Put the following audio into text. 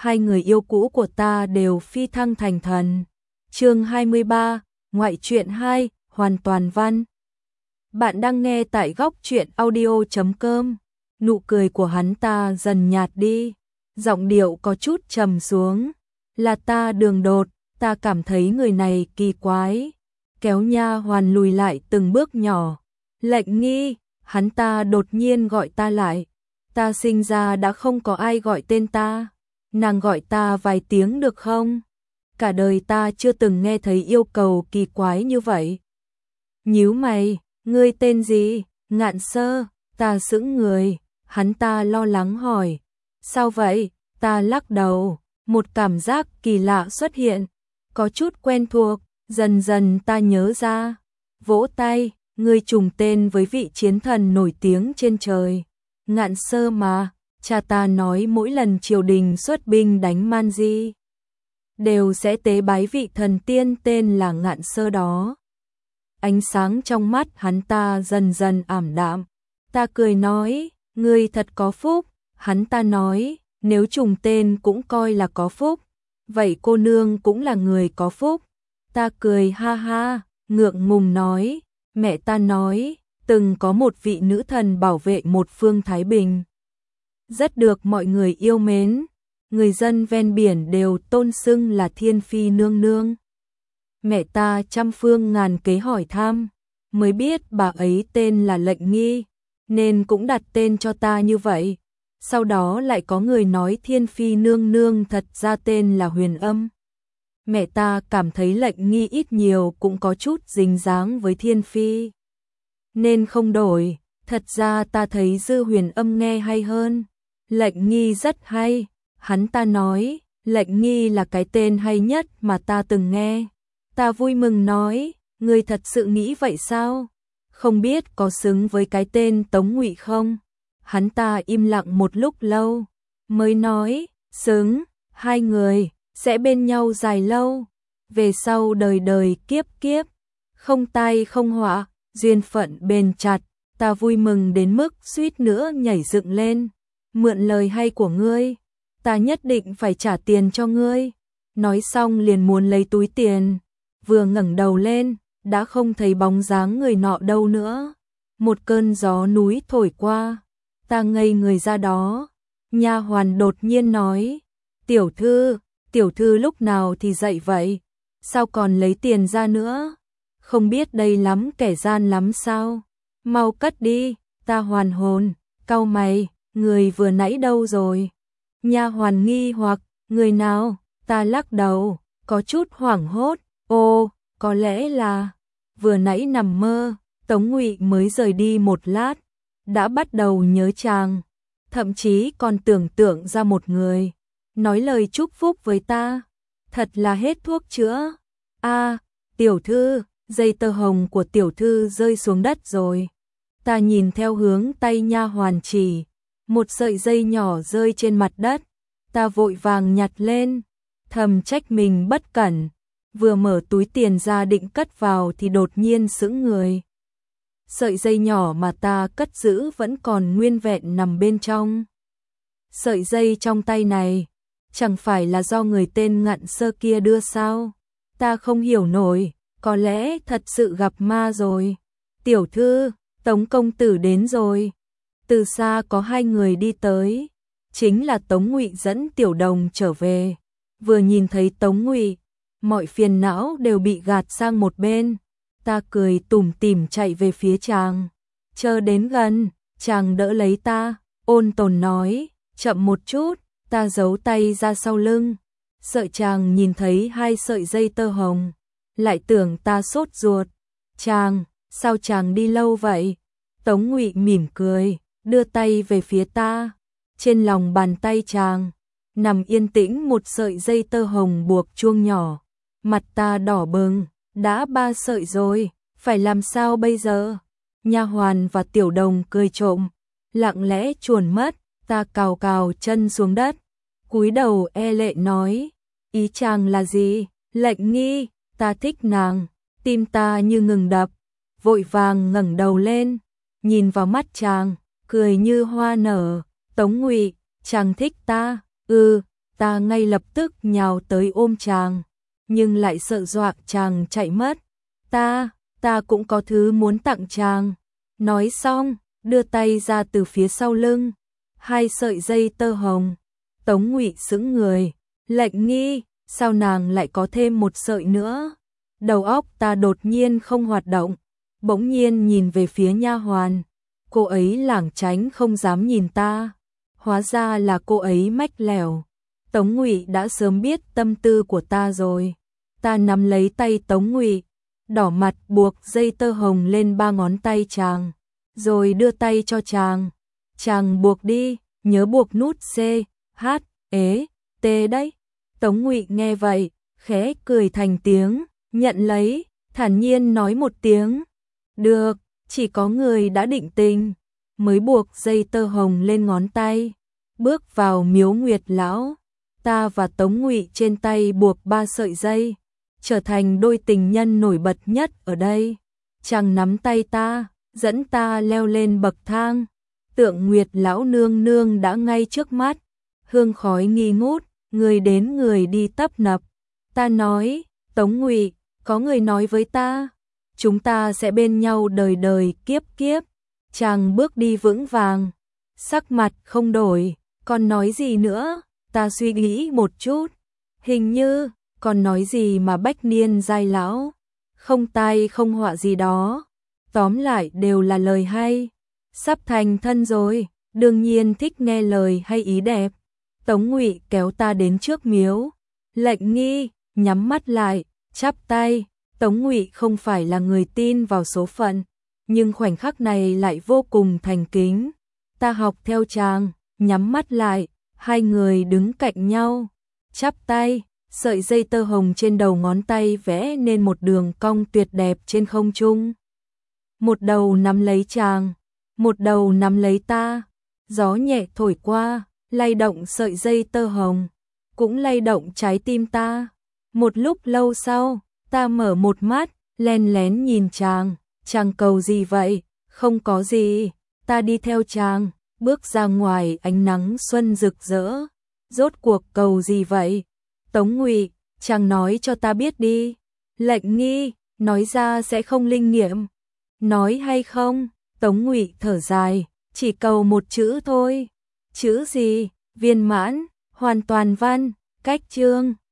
hai người yêu cũ của ta đều phi thăng thành thần. Chương 23, ngoại truyện 2, hoàn toàn văn. Bạn đang nghe tại góc truyện audio.com. Nụ cười của hắn ta dần nhạt đi, giọng điệu có chút trầm xuống. Là ta đường đột, ta cảm thấy người này kỳ quái. Kéo nha hoàn lùi lại từng bước nhỏ. Lệnh Nghi, hắn ta đột nhiên gọi ta lại. Ta sinh ra đã không có ai gọi tên ta. Nàng gọi ta vài tiếng được không? Cả đời ta chưa từng nghe thấy yêu cầu kỳ quái như vậy. Nhíu mày, ngươi tên gì? Ngạn Sơ. Ta sững người, hắn ta lo lắng hỏi. Sao vậy? Ta lắc đầu, một cảm giác kỳ lạ xuất hiện, có chút quen thuộc, dần dần ta nhớ ra. Vỗ tay, ngươi trùng tên với vị chiến thần nổi tiếng trên trời. Ngạn Sơ mà, cha ta nói mỗi lần triều đình xuất binh đánh Man Di đều sẽ tế bái vị thần tiên tên là Ngạn Sơ đó. Ánh sáng trong mắt hắn ta dần dần ảm đạm. Ta cười nói, ngươi thật có phúc. Hắn ta nói, nếu trùng tên cũng coi là có phúc, vậy cô nương cũng là người có phúc. Ta cười ha ha, ngượng ngùng nói, mẹ ta nói, từng có một vị nữ thần bảo vệ một phương Thái Bình, rất được mọi người yêu mến, người dân ven biển đều tôn xưng là Thiên Phi nương nương. Mẹ ta trăm phương ngàn kế hỏi thăm, mới biết bà ấy tên là Lệnh Nghi, nên cũng đặt tên cho ta như vậy. Sau đó lại có người nói Thiên Phi nương nương thật ra tên là Huyền Âm. Mẹ ta cảm thấy Lệnh Nghi ít nhiều cũng có chút dính dáng với Thiên Phi, nên không đổi. Thật ra ta thấy Dư Huyền Âm nghe hay hơn. Lệnh Nghi rất hay. Hắn ta nói, Lệnh Nghi là cái tên hay nhất mà ta từng nghe. Ta vui mừng nói, ngươi thật sự nghĩ vậy sao? Không biết có xứng với cái tên Tống Ngụy không? Hắn ta im lặng một lúc lâu, mới nói, xứng, hai người sẽ bên nhau dài lâu, về sau đời đời kiếp kiếp, không tai không họa, duyên phận bền chặt. Ta vui mừng đến mức suýt nữa nhảy dựng lên. Mượn lời hay của ngươi, ta nhất định phải trả tiền cho ngươi. Nói xong liền muốn lấy túi tiền, vừa ngẩng đầu lên, đã không thấy bóng dáng người nọ đâu nữa. Một cơn gió núi thổi qua, ta ngây người ra đó. Nha hoàn đột nhiên nói, tiểu thư lúc nào thì dậy vậy? Sao còn lấy tiền ra nữa? Không biết đây lắm kẻ gian lắm sao? Mau cất đi. Ta hoàn hồn, cau mày, người vừa nãy đâu rồi? Nha hoàn nghi hoặc, người nào? Ta lắc đầu, có chút hoảng hốt. Ô, có lẽ là vừa nãy nằm mơ. Tống Ngụy mới rời đi một lát, đã bắt đầu nhớ chàng, thậm chí còn tưởng tượng ra một người nói lời chúc phúc với ta. Thật là hết thuốc chữa. Tiểu thư, dây tơ hồng của tiểu thư rơi xuống đất rồi. Ta nhìn theo hướng tay nha hoàn chỉ, một sợi dây nhỏ rơi trên mặt đất. Ta vội vàng nhặt lên, thầm trách mình bất cẩn, vừa mở túi tiền ra định cất vào thì đột nhiên sững người. Sợi dây nhỏ mà ta cất giữ vẫn còn nguyên vẹn nằm bên trong. Sợi dây trong tay này, chẳng phải là do người tên Ngạn Sơ kia đưa sao? Ta không hiểu nổi, có lẽ thật sự gặp ma rồi. Tiểu thư, Tống công tử đến rồi. Từ xa có hai người đi tới, chính là Tống Ngụy dẫn Tiểu Đồng trở về. Vừa nhìn thấy Tống Ngụy, mọi phiền não đều bị gạt sang một bên. Ta cười tủm tỉm chạy về phía chàng. Chờ đến gần, chàng đỡ lấy ta, ôn tồn nói, chậm một chút. Ta giấu tay ra sau lưng, sợ chàng nhìn thấy hai sợi dây tơ hồng, lại tưởng ta sốt ruột. Chàng, sao chàng đi lâu vậy? Tống Ngụy mỉm cười, đưa tay về phía ta. Trên lòng bàn tay chàng, nằm yên tĩnh một sợi dây tơ hồng buộc chuông nhỏ. Mặt ta đỏ bừng, đã 3 sợi rồi, phải làm sao bây giờ? Nha hoàn và Tiểu Đồng cười trộm, lặng lẽ chuồn mất. Ta cào cào chân xuống đất, cúi đầu e lệ nói, ý chàng là gì? Lệnh Nghi, ta thích nàng. Tim ta như ngừng đập, vội vàng ngẩng đầu lên, nhìn vào mắt chàng, cười như hoa nở. Tống Ngụy, chàng thích ta? ta ngay lập tức nhào tới ôm chàng, nhưng lại sợ dọa chàng chạy mất. Ta cũng có thứ muốn tặng chàng. Nói xong, đưa tay ra từ phía sau lưng, 2 sợi dây tơ hồng. Tống Ngụy sững người, Lệnh Nghi, sao nàng lại có thêm một sợi nữa? Đầu óc ta đột nhiên không hoạt động, bỗng nhiên nhìn về phía nha hoàn. Cô ấy lảng tránh không dám nhìn ta. Hóa ra là cô ấy mách lẻo. Tống Ngụy đã sớm biết tâm tư của ta rồi. Ta nắm lấy tay Tống Ngụy, đỏ mặt buộc dây tơ hồng lên 3 ngón tay chàng, rồi đưa tay cho chàng. Chàng buộc đi, nhớ buộc nút C, H, E, T đấy. Tống Ngụy nghe vậy, khẽ cười thành tiếng, nhận lấy, thản nhiên nói một tiếng. Được, chỉ có người đã định tình, mới buộc dây tơ hồng lên ngón tay. Bước vào miếu Nguyệt Lão, ta và Tống Ngụy trên tay buộc 3 sợi dây, trở thành đôi tình nhân nổi bật nhất ở đây. Chàng nắm tay ta, dẫn ta leo lên bậc thang. Tượng Nguyệt Lão nương nương đã ngay trước mắt, hương khói nghi ngút, người đến người đi tấp nập. Ta nói, Tống Ngụy, có người nói với ta, chúng ta sẽ bên nhau đời đời kiếp kiếp. Chàng bước đi vững vàng, sắc mặt không đổi, còn nói gì nữa? Ta suy nghĩ một chút, hình như còn nói gì mà bách niên giai lão, không tai không họa gì đó. Tóm lại đều là lời hay. Sắp thành thân rồi, đương nhiên thích nghe lời hay ý đẹp. Tống Ngụy kéo ta đến trước miếu. Lệnh Nghi nhắm mắt lại, chắp tay. Tống Ngụy không phải là người tin vào số phận, nhưng khoảnh khắc này lại vô cùng thành kính. Ta học theo chàng, nhắm mắt lại, 2 người đứng cạnh nhau, chắp tay, sợi dây tơ hồng trên đầu ngón tay vẽ nên một đường cong tuyệt đẹp trên không trung. Một đầu nắm lấy chàng, một đầu nắm lấy ta. Gió nhẹ thổi qua, lay động sợi dây tơ hồng, cũng lay động trái tim ta. Một lúc lâu sau, ta mở một mắt, len lén nhìn chàng. Chàng cầu gì vậy? Không có gì. Ta đi theo chàng, bước ra ngoài ánh nắng xuân rực rỡ. Rốt cuộc cầu gì vậy? Tống Ngụy, chàng nói cho ta biết đi. Lệnh Nghi, nói ra sẽ không linh nghiệm. Nói hay không? Tống Ngụy thở dài, chỉ cầu một chữ thôi. Chữ gì? Viên mãn, hoàn toàn văn, cách chương.